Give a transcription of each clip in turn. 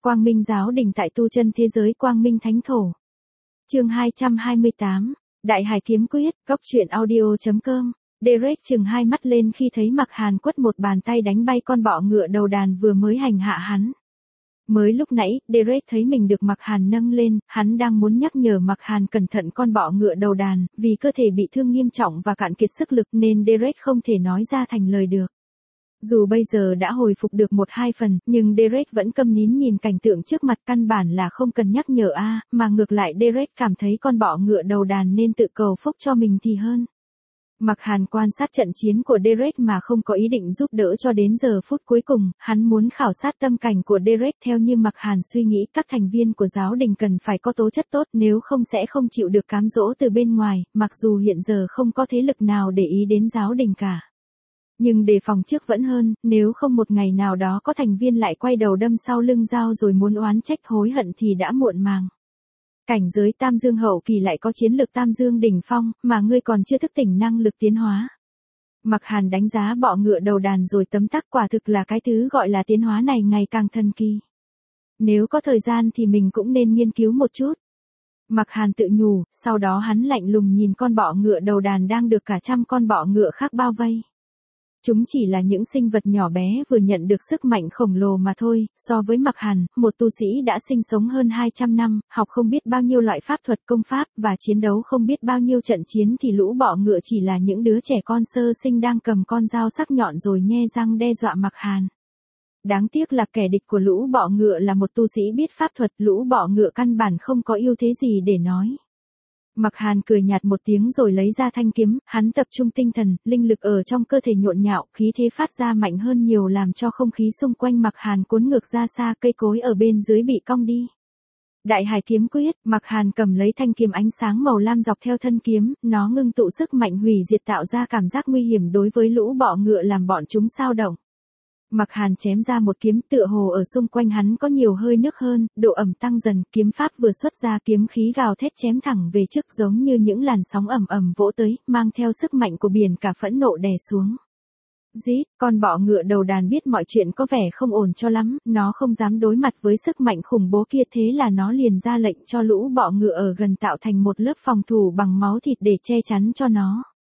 Quang Minh giáo đình tại tu chân thế giới Quang Minh Thánh Thổ. Chương 228, Đại Hải Kiếm Quyết, góc truyện audio.com. Derek chừng hai mắt lên khi thấy Mạc Hàn quất một bàn tay đánh bay con bọ ngựa đầu đàn vừa mới hành hạ hắn. Mới lúc nãy, Derek thấy mình được Mạc Hàn nâng lên, hắn đang muốn nhắc nhở Mạc Hàn cẩn thận con bọ ngựa đầu đàn, vì cơ thể bị thương nghiêm trọng và cạn kiệt sức lực nên Derek không thể nói ra thành lời được. Dù bây giờ đã hồi phục được 1-2 phần, nhưng Derek vẫn câm nín nhìn cảnh tượng trước mặt, căn bản là không cần nhắc nhở mà ngược lại Derek cảm thấy con bọ ngựa đầu đàn nên tự cầu phúc cho mình thì hơn. Mạc Hàn quan sát trận chiến của Derek mà không có ý định giúp đỡ cho đến giờ phút cuối cùng, hắn muốn khảo sát tâm cảnh của Derek. Theo như Mạc Hàn suy nghĩ, các thành viên của giáo đình cần phải có tố chất tốt, nếu không sẽ không chịu được cám dỗ từ bên ngoài, mặc dù hiện giờ không có thế lực nào để ý đến giáo đình cả. Nhưng đề phòng trước vẫn hơn, nếu không một ngày nào đó có thành viên lại quay đầu đâm sau lưng dao rồi muốn oán trách hối hận thì đã muộn màng. Cảnh giới Tam Dương hậu kỳ lại có chiến lược Tam Dương đỉnh phong, mà ngươi còn chưa thức tỉnh năng lực tiến hóa. Mạc Hàn đánh giá bọ ngựa đầu đàn rồi tấm tắc, quả thực là cái thứ gọi là tiến hóa này ngày càng thần kỳ. Nếu có thời gian thì mình cũng nên nghiên cứu một chút. Mạc Hàn tự nhủ, sau đó hắn lạnh lùng nhìn con bọ ngựa đầu đàn đang được cả trăm con bọ ngựa khác bao vây. Chúng chỉ là những sinh vật nhỏ bé vừa nhận được sức mạnh khổng lồ mà thôi, so với Mạc Hàn, một tu sĩ đã sinh sống hơn 200 năm, học không biết bao nhiêu loại pháp thuật công pháp và chiến đấu không biết bao nhiêu trận chiến thì lũ bọ ngựa chỉ là những đứa trẻ con sơ sinh đang cầm con dao sắc nhọn rồi nhe răng đe dọa Mạc Hàn. Đáng tiếc là kẻ địch của lũ bọ ngựa là một tu sĩ biết pháp thuật, lũ bọ ngựa căn bản không có ưu thế gì để nói. Mạc Hàn cười nhạt một tiếng rồi lấy ra thanh kiếm, hắn tập trung tinh thần, linh lực ở trong cơ thể nhộn nhạo, khí thế phát ra mạnh hơn nhiều làm cho không khí xung quanh Mạc Hàn cuốn ngược ra xa, cây cối ở bên dưới bị cong đi. Đại Hải Kiếm Quyết, Mạc Hàn cầm lấy thanh kiếm ánh sáng màu lam dọc theo thân kiếm, nó ngưng tụ sức mạnh hủy diệt tạo ra cảm giác nguy hiểm đối với lũ bọ ngựa làm bọn chúng xao động. Mạc Hàn chém ra một kiếm, tựa hồ ở xung quanh hắn có nhiều hơi nước hơn, độ ẩm tăng dần, kiếm pháp vừa xuất ra kiếm khí gào thét chém thẳng về trước giống như những làn sóng ầm ầm vỗ tới, mang theo sức mạnh của biển cả phẫn nộ đè xuống. Rít, con bọ ngựa đầu đàn biết mọi chuyện có vẻ không ổn cho lắm, nó không dám đối mặt với sức mạnh khủng bố kia, thế là nó liền ra lệnh cho lũ bọ ngựa ở gần tạo thành một lớp phòng thủ bằng máu thịt để che chắn cho nó.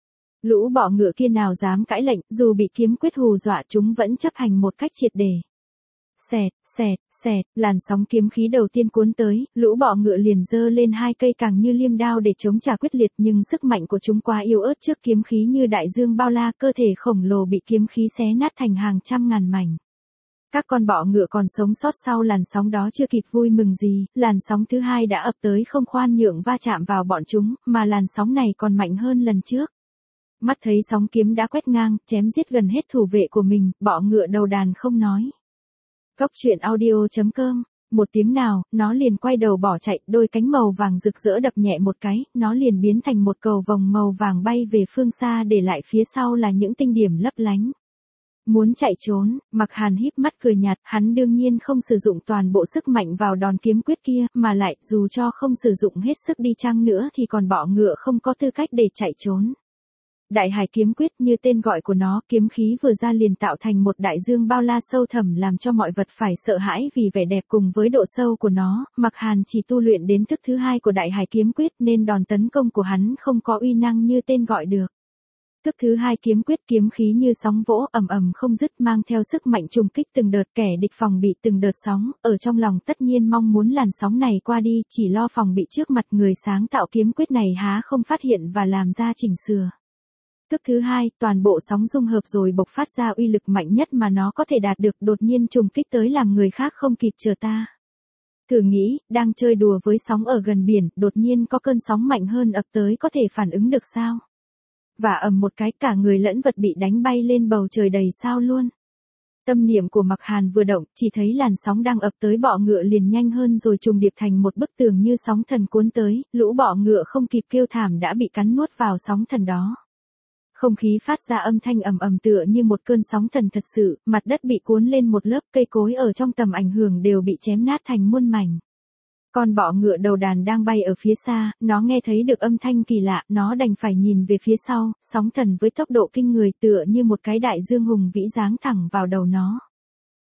Lũ bọ ngựa kia nào dám cãi lệnh, dù bị kiếm quyết hù dọa chúng vẫn chấp hành một cách triệt để. Xẹt, xẹt, xẹt, làn sóng kiếm khí đầu tiên cuốn tới, lũ bọ ngựa liền giơ lên hai cây càng như liêm đao để chống trả quyết liệt, nhưng sức mạnh của chúng quá yếu ớt trước kiếm khí như đại dương bao la, cơ thể khổng lồ bị kiếm khí xé nát thành hàng trăm ngàn mảnh. Các con bọ ngựa còn sống sót sau làn sóng đó chưa kịp vui mừng gì, làn sóng thứ hai đã ập tới không khoan nhượng va chạm vào bọn chúng, mà làn sóng này còn mạnh hơn lần trước. Mắt thấy sóng kiếm đã quét ngang, chém giết gần hết thủ vệ của mình, bọ ngựa đầu đàn không nói. Góc truyện audio.com, một tiếng nào, nó liền quay đầu bỏ chạy, đôi cánh màu vàng rực rỡ đập nhẹ một cái, nó liền biến thành một cầu vồng màu vàng bay về phương xa, để lại phía sau là những tinh điểm lấp lánh. Muốn chạy trốn, Mạc Hàn híp mắt cười nhạt, hắn đương nhiên không sử dụng toàn bộ sức mạnh vào đòn kiếm quyết kia, mà lại, dù cho không sử dụng hết sức đi chăng nữa thì còn bọ ngựa không có tư cách để chạy trốn. Đại Hải Kiếm Quyết như tên gọi của nó, kiếm khí vừa ra liền tạo thành một đại dương bao la sâu thẳm làm cho mọi vật phải sợ hãi vì vẻ đẹp cùng với độ sâu của nó. Mạc Hàn chỉ tu luyện đến thức thứ hai của Đại Hải Kiếm Quyết nên đòn tấn công của hắn không có uy năng như tên gọi được. Thức thứ hai kiếm quyết, kiếm khí như sóng vỗ ầm ầm không dứt, mang theo sức mạnh trùng kích từng đợt, kẻ địch phòng bị từng đợt sóng, ở trong lòng tất nhiên mong muốn làn sóng này qua đi, chỉ lo phòng bị trước mặt người sáng tạo kiếm quyết này há không phát hiện và làm ra chỉnh sửa. Thức thứ hai, toàn bộ sóng dung hợp rồi bộc phát ra uy lực mạnh nhất mà nó có thể đạt được, đột nhiên trùng kích tới làm người khác không kịp chờ ta. Thử nghĩ, đang chơi đùa với sóng ở gần biển, đột nhiên có cơn sóng mạnh hơn ập tới, có thể phản ứng được sao? Và ầm một cái, cả người lẫn vật bị đánh bay lên bầu trời đầy sao luôn. Tâm niệm của Mạc Hàn vừa động, chỉ thấy làn sóng đang ập tới bọ ngựa liền nhanh hơn rồi trùng điệp thành một bức tường như sóng thần cuốn tới, lũ bọ ngựa không kịp kêu thảm đã bị cắn nuốt vào sóng thần đó. Không khí phát ra âm thanh ầm ầm tựa như một cơn sóng thần thật sự, mặt đất bị cuốn lên một lớp, cây cối ở trong tầm ảnh hưởng đều bị chém nát thành muôn mảnh. Con bọ ngựa đầu đàn đang bay ở phía xa, nó nghe thấy được âm thanh kỳ lạ, nó đành phải nhìn về phía sau, sóng thần với tốc độ kinh người tựa như một cái đại dương hùng vĩ giáng thẳng vào đầu nó.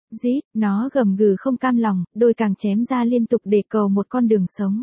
Rít, nó gầm gừ không cam lòng, đôi càng chém ra liên tục để cầu một con đường sống.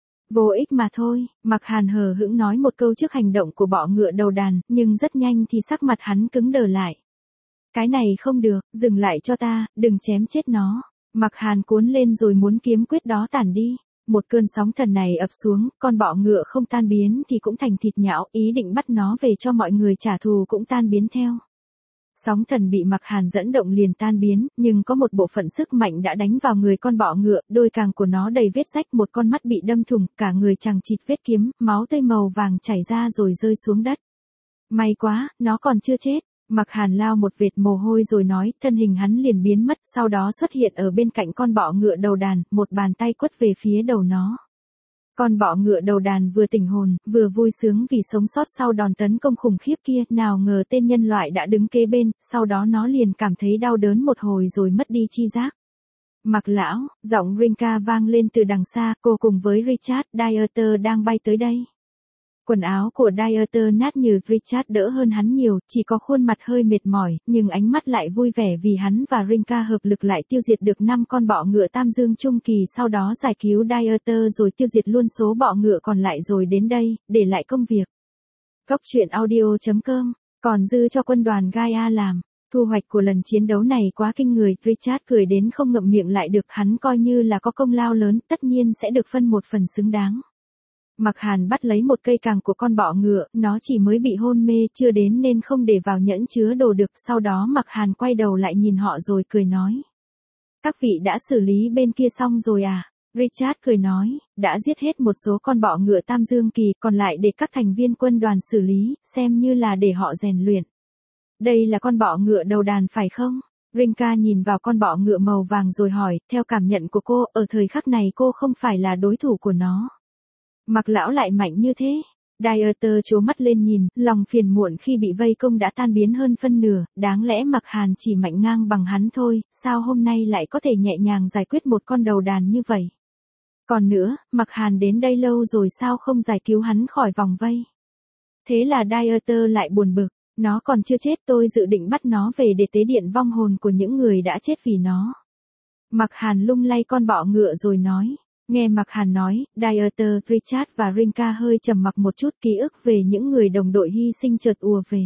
Vô ích mà thôi, Mạc Hàn hờ hững nói một câu trước hành động của bọ ngựa đầu đàn, nhưng rất nhanh thì sắc mặt hắn cứng đờ lại. Cái này không được, dừng lại cho ta, đừng chém chết nó. Mạc Hàn cuốn lên rồi muốn kiếm quyết đó tản đi. Một cơn sóng thần này ập xuống, con bọ ngựa không tan biến thì cũng thành thịt nhão, ý định bắt nó về cho mọi người trả thù cũng tan biến theo. Sóng thần bị Mạc Hàn dẫn động liền tan biến, nhưng có một bộ phận sức mạnh đã đánh vào người con bọ ngựa, đôi càng của nó đầy vết rách, một con mắt bị đâm thủng, cả người chằng chịt vết kiếm, máu tươi màu vàng chảy ra rồi rơi xuống đất. May quá, nó còn chưa chết. Mạc Hàn lao một vệt mồ hôi rồi nói, thân hình hắn liền biến mất, sau đó xuất hiện ở bên cạnh con bọ ngựa đầu đàn, một bàn tay quất về phía đầu nó. Con bọ ngựa đầu đàn vừa tỉnh hồn, vừa vui sướng vì sống sót sau đòn tấn công khủng khiếp kia, nào ngờ tên nhân loại đã đứng kế bên, sau đó nó liền cảm thấy đau đớn một hồi rồi mất đi chi giác. Mạc lão, giọng Rinka vang lên từ đằng xa, cô cùng với Richard Dieter đang bay tới đây. Quần áo của Dieter nát như Richard đỡ hơn hắn nhiều, chỉ có khuôn mặt hơi mệt mỏi, nhưng ánh mắt lại vui vẻ vì hắn và Rinka hợp lực lại tiêu diệt được 5 con bọ ngựa tam dương trung kỳ, sau đó giải cứu Dieter rồi tiêu diệt luôn số bọ ngựa còn lại rồi đến đây, để lại công việc. Góc truyện audio.com, còn dư cho quân đoàn Gaia làm. Thu hoạch của lần chiến đấu này quá kinh người, Richard cười đến không ngậm miệng lại được, hắn coi như là có công lao lớn, tất nhiên sẽ được phân một phần xứng đáng. Mạc Hàn bắt lấy một cây càng của con bọ ngựa, nó chỉ mới bị hôn mê chưa đến nên không để vào nhẫn chứa đồ được, sau đó Mạc Hàn quay đầu lại nhìn họ rồi cười nói. Các vị đã xử lý bên kia xong rồi à? Richard cười nói, đã giết hết một số con bọ ngựa tam dương kỳ, còn lại để các thành viên quân đoàn xử lý, xem như là để họ rèn luyện. Đây là con bọ ngựa đầu đàn phải không? Rinka nhìn vào con bọ ngựa màu vàng rồi hỏi, theo cảm nhận của cô, ở thời khắc này cô không phải là đối thủ của nó. Mạc lão lại mạnh như thế. Dieter trố mắt lên nhìn, lòng phiền muộn khi bị vây công đã tan biến hơn phân nửa, đáng lẽ Mạc Hàn chỉ mạnh ngang bằng hắn thôi, sao hôm nay lại có thể nhẹ nhàng giải quyết một con đầu đàn như vậy. Còn nữa, Mạc Hàn đến đây lâu rồi sao không giải cứu hắn khỏi vòng vây. Thế là Dieter lại buồn bực, nó còn chưa chết, tôi dự định bắt nó về để tế điện vong hồn của những người đã chết vì nó. Mạc Hàn lung lay con bọ ngựa rồi nói. Nghe Mạc Hàn nói, Dieter, Richard và Rinka hơi trầm mặc một chút, ký ức về những người đồng đội hy sinh chợt ùa về.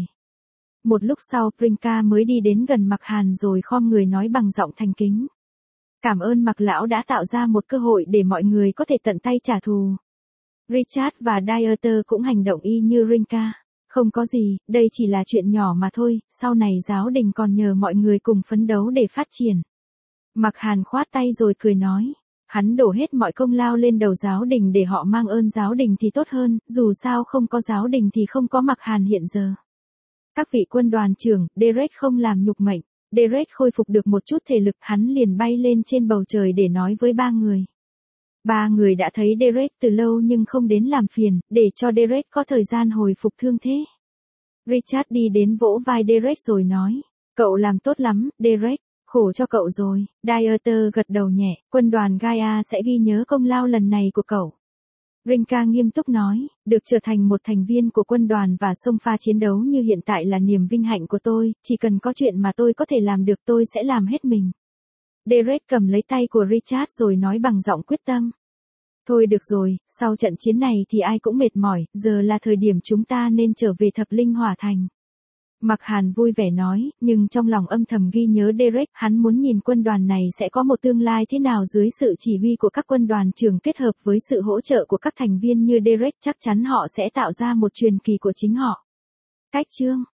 Một lúc sau, Rinka mới đi đến gần Mạc Hàn rồi khom người nói bằng giọng thành kính. Cảm ơn Mạc lão đã tạo ra một cơ hội để mọi người có thể tận tay trả thù. Richard và Dieter cũng hành động y như Rinka. Không có gì, đây chỉ là chuyện nhỏ mà thôi, sau này giáo đình còn nhờ mọi người cùng phấn đấu để phát triển. Mạc Hàn khoát tay rồi cười nói. Hắn đổ hết mọi công lao lên đầu giáo đình để họ mang ơn giáo đình thì tốt hơn, dù sao không có giáo đình thì không có Mạc Hàn hiện giờ. Các vị quân đoàn trưởng, Derek không làm nhục mệnh. Derek khôi phục được một chút thể lực, hắn liền bay lên trên bầu trời để nói với 3 người. 3 người đã thấy Derek từ lâu nhưng không đến làm phiền, để cho Derek có thời gian hồi phục thương thế. Richard đi đến vỗ vai Derek rồi nói, cậu làm tốt lắm, Derek. Khổ cho cậu rồi, Dieter gật đầu nhẹ, quân đoàn Gaia sẽ ghi nhớ công lao lần này của cậu. Rinka nghiêm túc nói, được trở thành một thành viên của quân đoàn và xông pha chiến đấu như hiện tại là niềm vinh hạnh của tôi, chỉ cần có chuyện mà tôi có thể làm được tôi sẽ làm hết mình. Derek cầm lấy tay của Richard rồi nói bằng giọng quyết tâm. Thôi được rồi, sau trận chiến này thì ai cũng mệt mỏi, giờ là thời điểm chúng ta nên trở về Thập Linh Hỏa Thành. Mạc Hàn vui vẻ nói, nhưng trong lòng âm thầm ghi nhớ Derek, hắn muốn nhìn quân đoàn này sẽ có một tương lai thế nào dưới sự chỉ huy của các quân đoàn trưởng kết hợp với sự hỗ trợ của các thành viên như Derek, chắc chắn họ sẽ tạo ra một truyền kỳ của chính họ. Cách chương